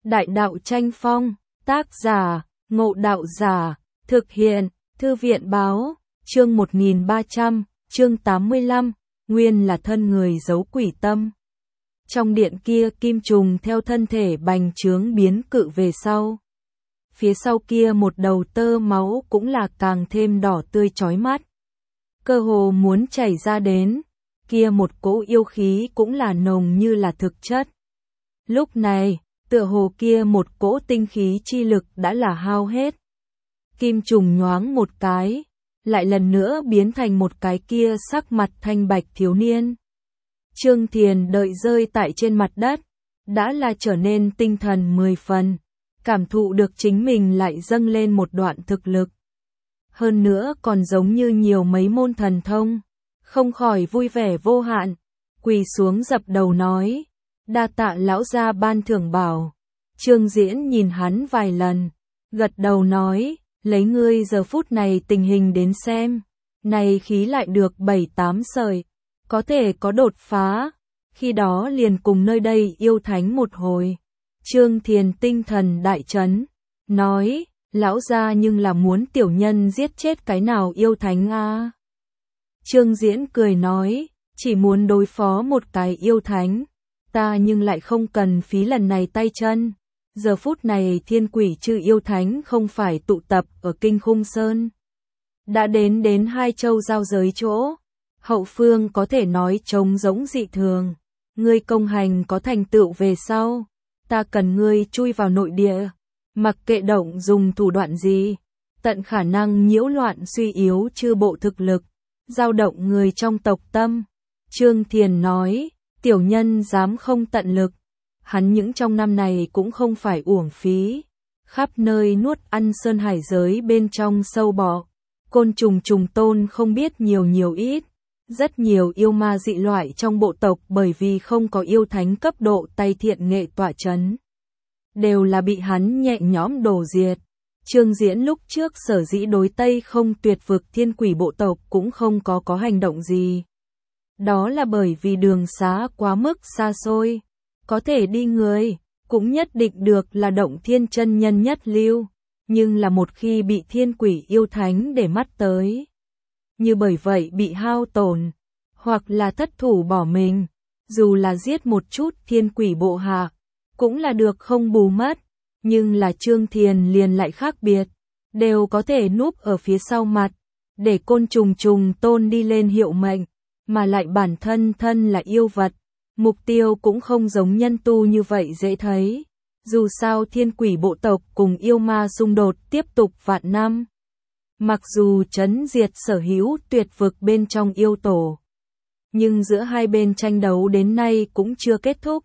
Đại đạo tranh phong, tác giả, Ngộ Đạo Giả, thực hiện, Thư viện Báo, chương 1300, chương 85, nguyên là thân người giấu quỷ tâm. Trong điện kia kim trùng theo thân thể bành trướng biến cự về sau. Phía sau kia một đầu tơ máu cũng là càng thêm đỏ tươi chói mắt. Cơ hồ muốn chảy ra đến, kia một cỗ yêu khí cũng là nồng như là thực chất. Lúc này, tựa hồ kia một cỗ tinh khí chi lực đã là hao hết. Kim trùng nhoáng một cái, lại lần nữa biến thành một cái kia sắc mặt thanh bạch thiếu niên. Trương Thiền đợi rơi tại trên mặt đất, đã là trở nên tinh thần 10 phần, cảm thụ được chính mình lại dâng lên một đoạn thực lực. Hơn nữa còn giống như nhiều mấy môn thần thông, không khỏi vui vẻ vô hạn, quỳ xuống dập đầu nói, đa tạ lão gia ban thưởng bảo. Trương Diễn nhìn hắn vài lần, gật đầu nói, lấy ngươi giờ phút này tình hình đến xem, này khí lại được 7-8 sợi, có thể có đột phá, khi đó liền cùng nơi đây yêu thánh một hồi. Trương Thiền tinh thần đại chấn, nói, lão gia nhưng là muốn tiểu nhân giết chết cái nào yêu thánh a? Trương Diễn cười nói, chỉ muốn đối phó một cái yêu thánh, ta nhưng lại không cần phí lần này tay chân. Giờ phút này thiên quỷ chư yêu thánh không phải tụ tập ở Kinh Khung Sơn. Đã đến hai châu giao giới chỗ. Hậu phương có thể nói trống rỗng dị thường. Ngươi công hành có thành tựu về sau. Ta cần ngươi chui vào nội địa. Mặc kệ động dùng thủ đoạn gì. Tận khả năng nhiễu loạn suy yếu chư bộ thực lực. Dao động người trong tộc tâm. Trương Thiền nói, tiểu nhân dám không tận lực. Hắn những trong năm này cũng không phải uổng phí, khắp nơi nuốt ăn sơn hải giới bên trong sâu bọ, côn trùng trùng tôn không biết nhiều ít, rất nhiều yêu ma dị loại trong bộ tộc bởi vì không có yêu thánh cấp độ tay thiện nghệ tỏa chấn, đều là bị hắn nhẹ nhõm đổ diệt. Trương Diễn lúc trước sở dĩ đối Tây không tuyệt vực thiên quỷ bộ tộc cũng không có hành động gì. Đó là bởi vì đường xá quá mức xa xôi. Có thể đi người, cũng nhất định được là động thiên chân nhân nhất lưu, nhưng là một khi bị thiên quỷ yêu thánh để mắt tới. Như bởi vậy bị hao tổn, hoặc là thất thủ bỏ mình, dù là giết một chút thiên quỷ bộ hạ, cũng là được không bù mất, nhưng là Trương Thiền liền lại khác biệt, đều có thể núp ở phía sau mặt, để côn trùng trùng tôn đi lên hiệu mệnh, mà lại bản thân là yêu vật. Mục tiêu cũng không giống nhân tu như vậy dễ thấy. Dù sao thiên quỷ bộ tộc cùng yêu ma xung đột tiếp tục vạn năm. Mặc dù trấn diệt sở hữu tuyệt vực bên trong yêu tổ. Nhưng giữa hai bên tranh đấu đến nay cũng chưa kết thúc.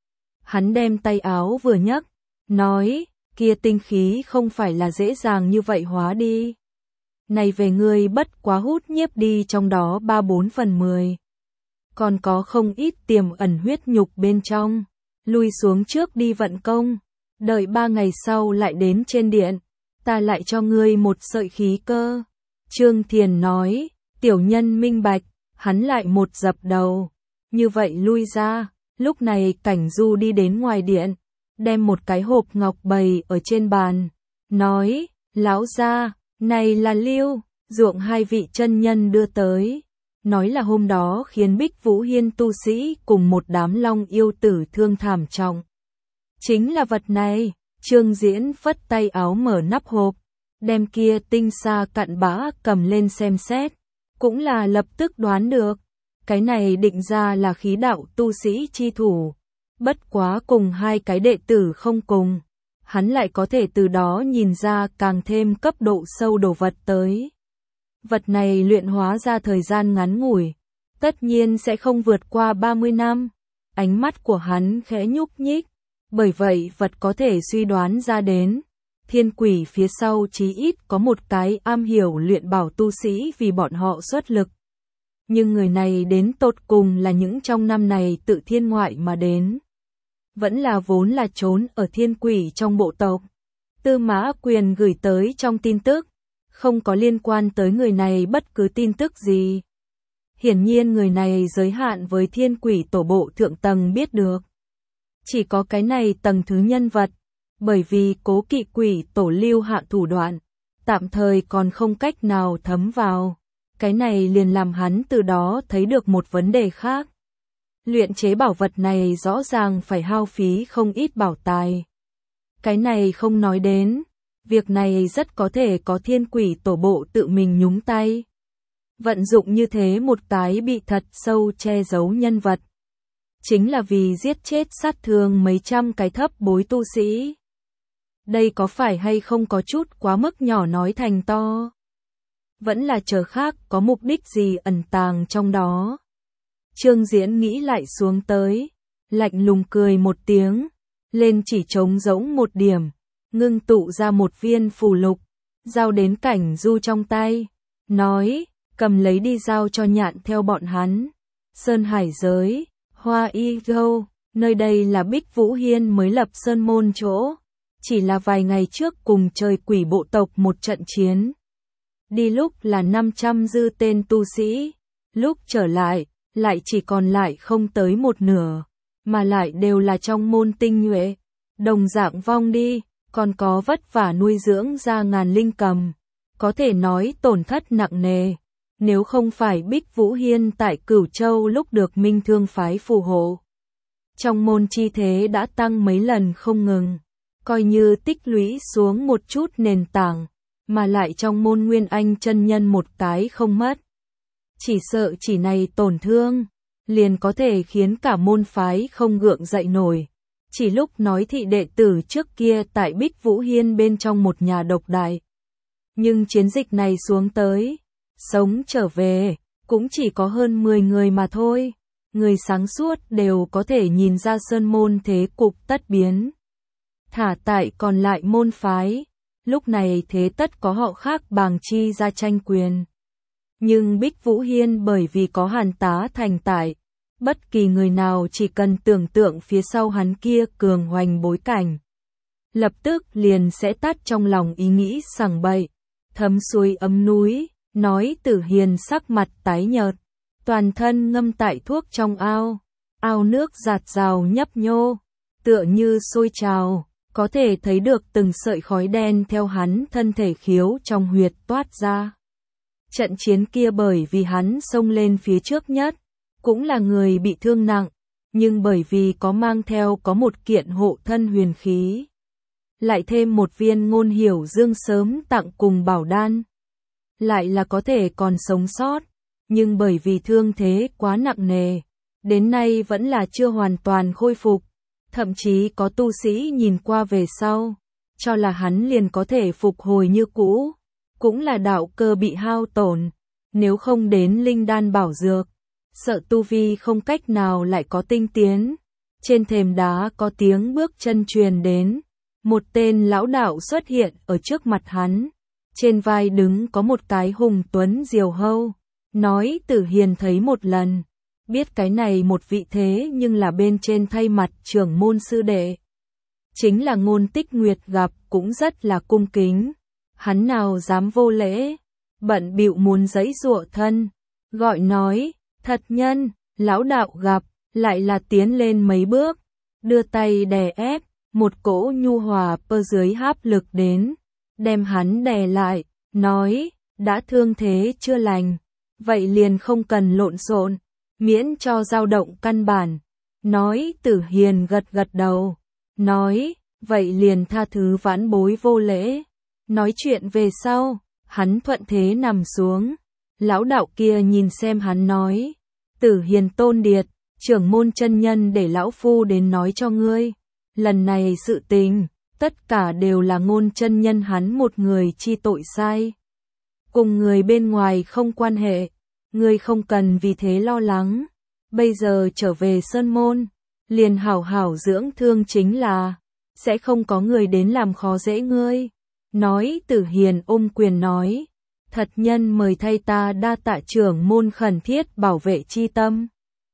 Hắn đem tay áo vừa nhấc, nói, kia tinh khí không phải là dễ dàng như vậy hóa đi. Này về ngươi bất quá hút nhiếp đi trong đó 3/4/10. Còn có không ít tiềm ẩn huyết nhục bên trong, lui xuống trước đi vận công, đợi 3 ngày sau lại đến trên điện, ta lại cho ngươi một sợi khí cơ. Trương Thiền nói, tiểu nhân minh bạch, hắn lại một dập đầu, như vậy lui ra, lúc này Cảnh Du đi đến ngoài điện, đem một cái hộp ngọc bày ở trên bàn, nói, lão gia, này là Lưu, ruộng hai vị chân nhân đưa tới. Nói là hôm đó khiến Bích Vũ Hiên tu sĩ cùng một đám long yêu tử thương thảm trọng. Chính là vật này, Trương Diễn phất tay áo mở nắp hộp, đem kia tinh sa cặn bã cầm lên xem xét, cũng là lập tức đoán được, cái này định ra là khí đạo tu sĩ chi thủ, bất quá cùng hai cái đệ tử không cùng, hắn lại có thể từ đó nhìn ra càng thêm cấp độ sâu đồ vật tới. Vật này luyện hóa ra thời gian ngắn ngủi, tất nhiên sẽ không vượt qua 30 năm. Ánh mắt của hắn khẽ nhúc nhích, bởi vậy vật có thể suy đoán ra đến. Thiên quỷ phía sau chí ít có một cái am hiểu luyện bảo tu sĩ vì bọn họ xuất lực. Nhưng người này đến tột cùng là những trong năm này tự thiên ngoại mà đến. Vẫn là vốn là trốn ở thiên quỷ trong bộ tộc. Tư Mã Quyền gửi tới trong tin tức. Không có liên quan tới người này bất cứ tin tức gì. Hiển nhiên người này giới hạn với thiên quỷ tổ bộ thượng tầng biết được. Chỉ có cái này tầng thứ nhân vật, bởi vì Cố Kỵ quỷ tổ lưu hạ thủ đoạn, tạm thời còn không cách nào thấm vào. Cái này liền làm hắn từ đó thấy được một vấn đề khác. Luyện chế bảo vật này rõ ràng phải hao phí không ít bảo tài. Cái này không nói đến, việc này rất có thể có thiên quỷ tổ bộ tự mình nhúng tay. Vận dụng như thế một cái bị thật sâu che giấu nhân vật. Chính là vì giết chết sát thương mấy trăm cái thấp bối tu sĩ. Đây có phải hay không có chút quá mức nhỏ nói thành to? Vẫn là chờ khác có mục đích gì ẩn tàng trong đó? Trương Diễn nghĩ lại xuống tới, lạnh lùng cười một tiếng, lên chỉ trống rỗng một điểm, ngưng tụ ra một viên phù lục, giao đến Cảnh Du trong tay, nói, cầm lấy đi giao cho Nhạn theo bọn hắn. Sơn Hải giới, Hoa Y Gâu, nơi đây là Bích Vũ Hiên mới lập sơn môn chỗ, chỉ là vài ngày trước cùng trời quỷ bộ tộc một trận chiến. Đi lúc là 500 dư tên tu sĩ, lúc trở lại, lại chỉ còn lại không tới một nửa, mà lại đều là trong môn tinh nhuệ, đồng dạng vong đi, còn có vất vả nuôi dưỡng ra ngàn linh cầm, có thể nói tổn thất nặng nề. Nếu không phải Bích Vũ Hiên tại Cửu Châu lúc được Minh Thương phái phù hộ, trong môn chi thế đã tăng mấy lần không ngừng, coi như tích lũy xuống một chút nền tảng, mà lại trong môn Nguyên Anh chân nhân một cái không mất. Chỉ sợ chỉ này tổn thương, liền có thể khiến cả môn phái không gượng dậy nổi. Chỉ lúc nói thị đệ tử trước kia tại Bích Vũ Hiên bên trong một nhà độc đại. Nhưng chiến dịch này xuống tới, sống trở về, cũng chỉ có hơn 10 người mà thôi. Người sáng suốt đều có thể nhìn ra sơn môn thế cục tất biến. Thả tại còn lại môn phái, lúc này thế tất có họ khác bàng chi ra tranh quyền. Nhưng Bích Vũ Hiên bởi vì có Hàn Tá thành tại, bất kỳ người nào chỉ cần tưởng tượng phía sau hắn kia cường hoành bối cảnh, lập tức liền sẽ tắt trong lòng ý nghĩ sằng bậy. Thấm suối ấm núi, nói Tử Hiền sắc mặt tái nhợt, toàn thân ngâm tại thuốc trong ao, ao nước giạt rào nhấp nhô, tựa như sôi trào, có thể thấy được từng sợi khói đen theo hắn thân thể khiếu trong huyệt toát ra. Trận chiến kia bởi vì hắn xông lên phía trước nhất, cũng là người bị thương nặng, nhưng bởi vì có mang theo có một kiện hộ thân huyền khí, lại thêm một viên Ngôn Hiểu Dương sớm tặng cùng bảo đan, lại là có thể còn sống sót, nhưng bởi vì thương thế quá nặng nề, đến nay vẫn là chưa hoàn toàn khôi phục, thậm chí có tu sĩ nhìn qua về sau, cho là hắn liền có thể phục hồi như cũ, cũng là đạo cơ bị hao tổn, nếu không đến linh đan bảo dược, sợ tu vi không cách nào lại có tinh tiến. Trên thềm đá có tiếng bước chân truyền đến, một tên lão đạo xuất hiện ở trước mặt hắn, trên vai đứng có một cái hùng tuấn diều hâu, nói Tử Hiền thấy một lần, biết cái này một vị thế nhưng là bên trên thay mặt trưởng môn sư đệ. Chính là Ngôn Tích Nguyệt gặp cũng rất là cung kính, hắn nào dám vô lễ, bận bịu muốn giãy giụa thân, gọi nói, thật nhân, lão đạo gặp, lại là tiến lên mấy bước, đưa tay đè ép, một cỗ nhu hòa pơ dưới áp lực đến, đem hắn đè lại, nói, đã thương thế chưa lành, vậy liền không cần lộn xộn, miễn cho dao động căn bản. Nói Tử Hiền gật gật đầu, nói, vậy liền tha thứ vãn bối vô lễ. Nói chuyện về sau, hắn thuận thế nằm xuống, lão đạo kia nhìn xem hắn nói, Tử Hiền tôn điệt, trưởng môn chân nhân để lão phu đến nói cho ngươi, lần này sự tình, tất cả đều là Ngôn chân nhân hắn một người chi tội sai, cùng người bên ngoài không quan hệ, ngươi không cần vì thế lo lắng, bây giờ trở về sơn môn, liền hảo hảo dưỡng thương chính là, sẽ không có người đến làm khó dễ ngươi. Nói Tử Hiền ôm quyền nói, thật nhân mời thay ta đa tạ trưởng môn khẩn thiết bảo vệ chi tâm.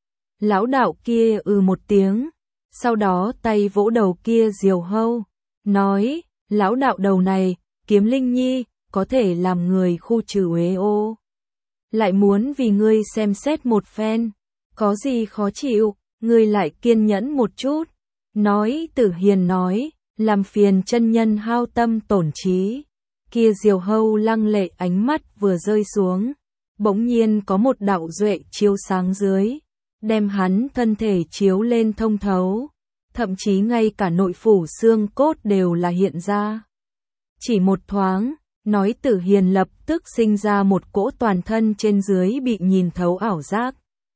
Lão đạo kia một tiếng, sau đó tay vỗ đầu kia diều hâu, nói, lão đạo đầu này, Kiếm Linh Nhi, có thể làm người khu trừ uế ô. Lại muốn vì ngươi xem xét một phen, có gì khó chịu, ngươi lại kiên nhẫn một chút. Nói Tử Hiền nói, làm phiền chân nhân hao tâm tổn trí. Kia Diều Hâu lăng lệ ánh mắt vừa rơi xuống, bỗng nhiên có một đạo duệ chiếu sáng dưới, đem hắn thân thể chiếu lên thông thấu, thậm chí ngay cả nội phủ xương cốt đều là hiện ra. Chỉ một thoáng, nói Tử Hiền lập tức sinh ra một cỗ toàn thân trên dưới bị nhìn thấu ảo giác.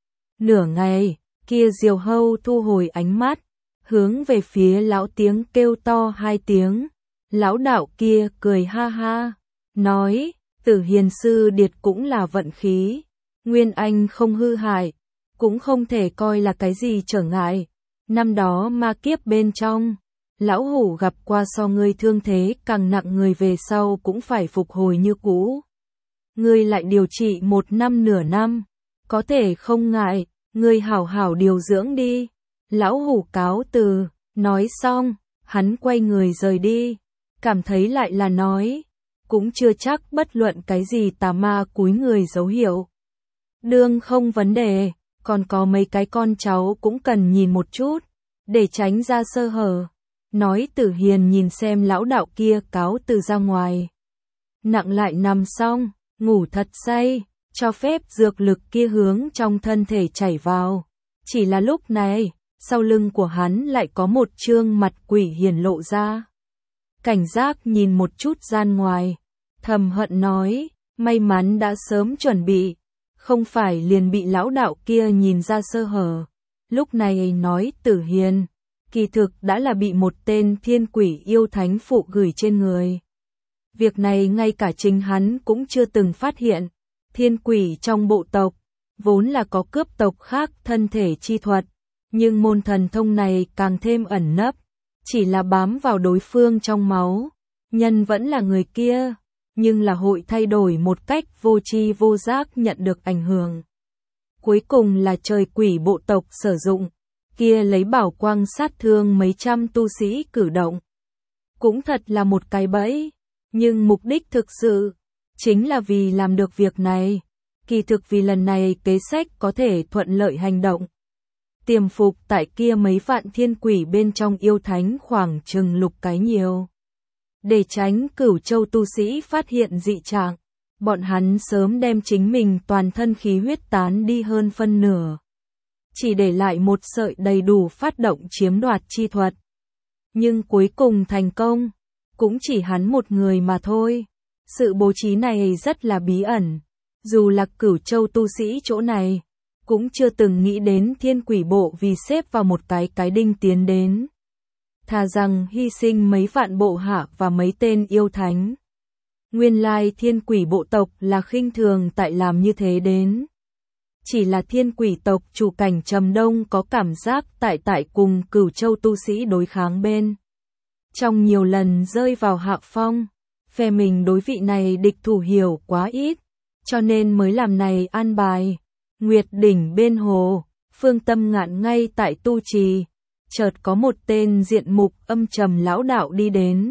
Nửa ngày, kia Diều Hâu thu hồi ánh mắt, hướng về phía lão tiếng kêu to 2 tiếng. Lão đạo kia cười ha ha, nói, Tử Hiền sư điệt cũng là vận khí, Nguyên Anh không hư hại, cũng không thể coi là cái gì trở ngại. Năm đó ma kiếp bên trong, lão hủ gặp qua so ngươi thương thế càng nặng người về sau cũng phải phục hồi như cũ. Ngươi lại điều trị 1 năm nửa năm, có thể không ngại, ngươi hảo hảo điều dưỡng đi. Lão hủ cáo từ, nói xong, hắn quay người rời đi, cảm thấy lại là nói, cũng chưa chắc bất luận cái gì tà ma cúi người dấu hiệu. Đương không vấn đề, còn có mấy cái con cháu cũng cần nhìn một chút, để tránh ra sơ hở. Nói Tử Hiền nhìn xem lão đạo kia cáo từ ra ngoài. Nặng lại nằm xong, ngủ thật say, cho phép dược lực kia hướng trong thân thể chảy vào. Chỉ là lúc này, sau lưng của hắn lại có một trương mặt quỷ hiển lộ ra. Cảnh giác nhìn một chút gian ngoài, thầm hận nói, may mắn đã sớm chuẩn bị, không phải liền bị lão đạo kia nhìn ra sơ hở. Lúc này nói Tử Hiền, kỳ thực đã là bị một tên thiên quỷ yêu thánh phụ gửi trên người. Việc này ngay cả chính hắn cũng chưa từng phát hiện. Thiên quỷ trong bộ tộc, vốn là có cướp tộc khác thân thể chi thuật, nhưng môn thần thông này càng thêm ẩn nấp, chỉ là bám vào đối phương trong máu. Nhân vẫn là người kia, nhưng là hội thay đổi một cách vô tri vô giác nhận được ảnh hưởng. Cuối cùng là trời quỷ bộ tộc sử dụng, kia lấy bảo quang sát thương mấy trăm tu sĩ cử động. Cũng thật là một cái bẫy, nhưng mục đích thực sự chính là vì làm được việc này. Kỳ thực vì lần này kế sách có thể thuận lợi hành động. Tiềm phục tại kia mấy vạn thiên quỷ bên trong yêu thánh khoảng chừng lục cái nhiều. Để tránh Cửu Châu tu sĩ phát hiện dị trạng, bọn hắn sớm đem chính mình toàn thân khí huyết tán đi hơn phân nửa. Chỉ để lại một sợi đầy đủ phát động chiếm đoạt chi thuật. Nhưng cuối cùng thành công, cũng chỉ hắn một người mà thôi. Sự bố trí này rất là bí ẩn. Dù là Cửu Châu tu sĩ chỗ này, cũng chưa từng nghĩ đến thiên quỷ bộ vì xếp vào một cái đinh tiến đến. Thà rằng hy sinh mấy vạn bộ hạ và mấy tên yêu thánh. Nguyên lai thiên quỷ bộ tộc là khinh thường tại làm như thế đến. Chỉ là thiên quỷ tộc chủ cảnh Trầm Đông có cảm giác tại cùng Cửu Châu tu sĩ đối kháng bên. Trong nhiều lần rơi vào hạ phong, phe mình đối vị này địch thủ hiểu quá ít, cho nên mới làm này an bài. Nguyệt đỉnh bên hồ, Phương Tâm Ngạn ngay tại tu trì, chợt có một tên diện mục âm trầm lão đạo đi đến.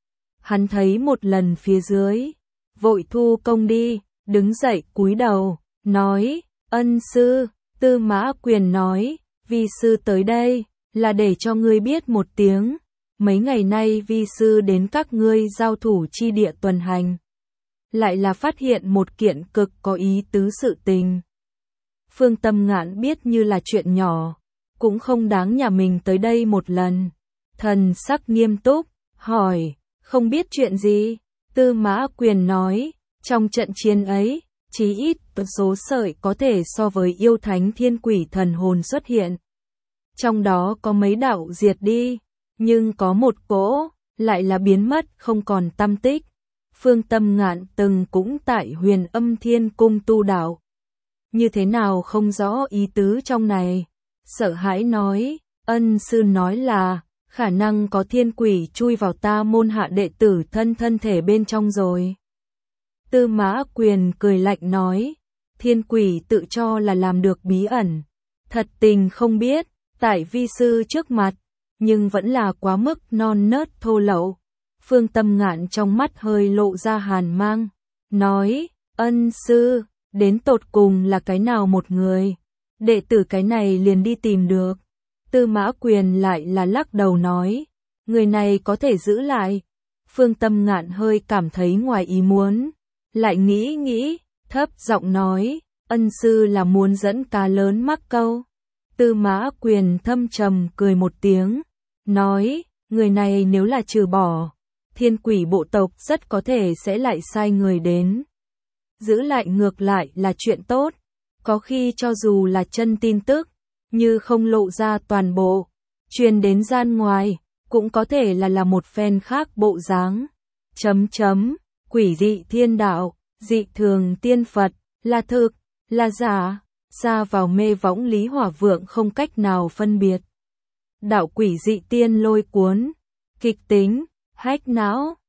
Hắn thấy một lần phía dưới, vội thu công đi, đứng dậy cúi đầu, nói, ân sư. Tư Mã Quyền nói, vi sư tới đây, là để cho ngươi biết một tiếng, mấy ngày nay vi sư đến các ngươi giao thủ chi địa tuần hành. Lại là phát hiện một kiện cực có ý tứ sự tình. Phương Tâm Ngạn biết như là chuyện nhỏ, cũng không đáng nhà mình tới đây một lần. Thần sắc nghiêm túc, hỏi, không biết chuyện gì? Tư Mã Quyền nói, trong trận chiến ấy, chí ít số sợi có thể so với yêu thánh thiên quỷ thần hồn xuất hiện. Trong đó có mấy đạo diệt đi, nhưng có một cỗ, lại là biến mất không còn tăm tích. Phương Tâm Ngạn từng cũng tại Huyền Âm Thiên Cung tu đạo. Như thế nào không rõ ý tứ trong này. Sợ hãi nói, ân sư nói là, khả năng có thiên quỷ chui vào ta môn hạ đệ tử thân thể bên trong rồi. Tư Mã Quyền cười lạnh nói, thiên quỷ tự cho là làm được bí ẩn. Thật tình không biết, tại vi sư trước mặt, nhưng vẫn là quá mức non nớt thô lậu. Phương Tâm Ngạn trong mắt hơi lộ ra hàn mang, nói, ân sư, đến tột cùng là cái nào một người, đệ tử cái này liền đi tìm được. Tư Mã Quyền lại là lắc đầu nói, người này có thể giữ lại. Phương Tâm Ngạn hơi cảm thấy ngoài ý muốn, lại nghĩ, thấp giọng nói, ân sư là muốn dẫn cá lớn mắc câu. Tư Mã Quyền thâm trầm cười một tiếng, nói, người này nếu là trừ bỏ, Thiên Quỷ bộ tộc rất có thể sẽ lại sai người đến. Giữ lại ngược lại là chuyện tốt, có khi cho dù là chân tin tức, như không lộ ra toàn bộ, truyền đến gian ngoài, cũng có thể là một phen khác bộ dáng. Quỷ dị thiên đạo, dị thường tiên Phật, là thực, là giả, ra vào mê võng Lý Hỏa Vượng không cách nào phân biệt. Đạo quỷ dị tiên lôi cuốn, kịch tính, hách não.